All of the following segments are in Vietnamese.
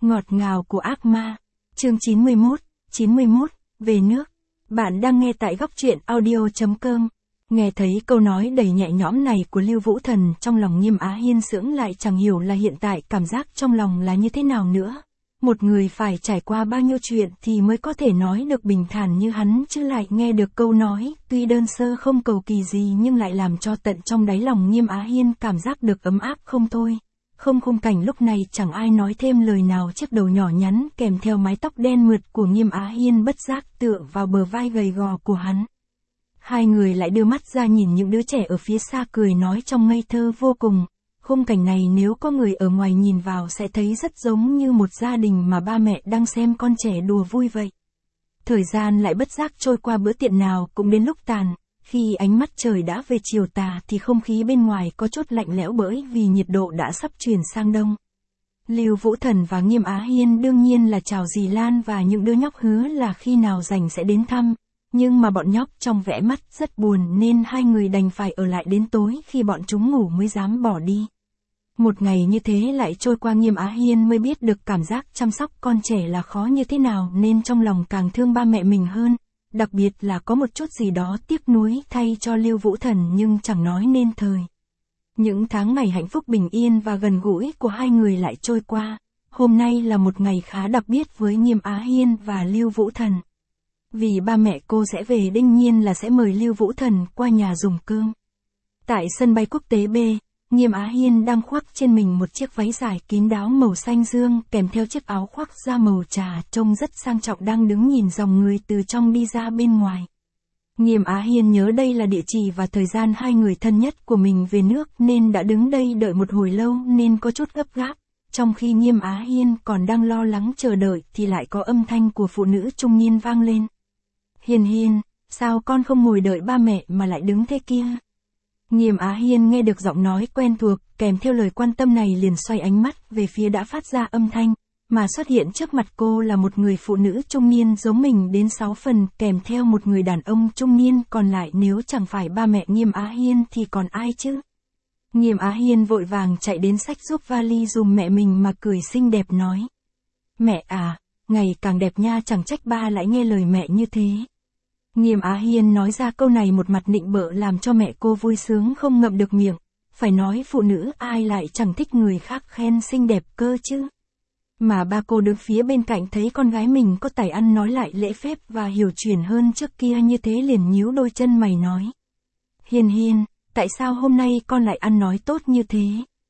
Ngọt ngào của ác ma. Chương 91, về nước. Bạn đang nghe tại góc truyện audio.com. Nghe thấy câu nói đầy nhẹ nhõm này của Lưu Vũ Thần, trong lòng Nghiêm Á Hiên sững lại, chẳng hiểu là hiện tại cảm giác trong lòng là như thế nào nữa. Một người phải trải qua bao nhiêu chuyện thì mới có thể nói được bình thản như hắn, chứ lại nghe được câu nói, tuy đơn sơ không cầu kỳ gì nhưng lại làm cho tận trong đáy lòng Nghiêm Á Hiên cảm giác được ấm áp không thôi. Không, khung cảnh lúc này chẳng ai nói thêm lời nào, chiếc đầu nhỏ nhắn kèm theo mái tóc đen mượt của Nghiêm Á Hiên bất giác tựa vào bờ vai gầy gò của hắn. Hai người lại đưa mắt ra nhìn những đứa trẻ ở phía xa cười nói trong ngây thơ vô cùng. Khung cảnh này nếu có người ở ngoài nhìn vào sẽ thấy rất giống như một gia đình mà ba mẹ đang xem con trẻ đùa vui vậy. Thời gian lại bất giác trôi qua, bữa tiệc nào cũng đến lúc tàn. Khi ánh mắt trời đã về chiều tà thì không khí bên ngoài có chút lạnh lẽo bởi vì nhiệt độ đã sắp chuyển sang đông. Lưu Vũ Thần và Nghiêm Á Hiên đương nhiên là chào dì Lan và những đứa nhóc, hứa là khi nào rảnh sẽ đến thăm. Nhưng mà bọn nhóc trong vẻ mắt rất buồn nên hai người đành phải ở lại đến tối, khi bọn chúng ngủ mới dám bỏ đi. Một ngày như thế lại trôi qua, Nghiêm Á Hiên mới biết được cảm giác chăm sóc con trẻ là khó như thế nào, nên trong lòng càng thương ba mẹ mình hơn. Đặc biệt là có một chút gì đó tiếc nuối thay cho Lưu Vũ Thần nhưng chẳng nói nên thời. Những tháng ngày hạnh phúc bình yên và gần gũi của hai người lại trôi qua. Hôm nay là một ngày khá đặc biệt với Nghiêm Á Hiên và Lưu Vũ Thần. Vì ba mẹ cô sẽ về, đương nhiên là sẽ mời Lưu Vũ Thần qua nhà dùng cơm. Tại sân bay quốc tế B, Nghiêm Á Hiên đang khoác trên mình một chiếc váy dài kín đáo màu xanh dương kèm theo chiếc áo khoác da màu trà, trông rất sang trọng, đang đứng nhìn dòng người từ trong đi ra bên ngoài. Nghiêm Á Hiên nhớ đây là địa chỉ và thời gian hai người thân nhất của mình về nước nên đã đứng đây đợi một hồi lâu nên có chút gấp gáp. Trong khi Nghiêm Á Hiên còn đang lo lắng chờ đợi thì lại có âm thanh của phụ nữ trung niên vang lên. Hiên Hiên, sao con không ngồi đợi ba mẹ mà lại đứng thế kia? Nghiêm Á Hiên nghe được giọng nói quen thuộc, kèm theo lời quan tâm này liền xoay ánh mắt về phía đã phát ra âm thanh, mà xuất hiện trước mặt cô là một người phụ nữ trung niên giống mình đến 6 phần, kèm theo một người đàn ông trung niên còn lại, nếu chẳng phải ba mẹ Nghiêm Á Hiên thì còn ai chứ? Nghiêm Á Hiên vội vàng chạy đến xách giúp vali dùm mẹ mình mà cười xinh đẹp nói. Mẹ à, ngày càng đẹp nha, chẳng trách ba lại nghe lời mẹ như thế. Nghiêm Á Hiên nói ra câu này một mặt nịnh bợ làm cho mẹ cô vui sướng không ngậm được miệng. Phải nói phụ nữ ai lại chẳng thích người khác khen xinh đẹp cơ chứ. Mà ba cô đứng phía bên cạnh thấy con gái mình có tài ăn nói lại lễ phép và hiểu chuyện hơn trước kia như thế liền nhíu đôi chân mày nói. Hiên Hiên, tại sao hôm nay con lại ăn nói tốt như thế?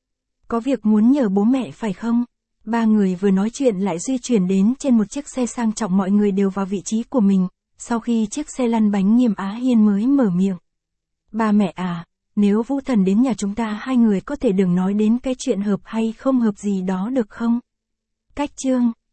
Có việc muốn nhờ bố mẹ phải không? Ba người vừa nói chuyện lại di chuyển đến trên một chiếc xe sang trọng, mọi người đều vào vị trí của mình. Sau khi chiếc xe lăn bánh, Nghiêm Á Hiên mới mở miệng. Ba mẹ à, nếu Vũ Thần đến nhà chúng ta, hai người có thể đừng nói đến cái chuyện hợp hay không hợp gì đó được không? Cách chương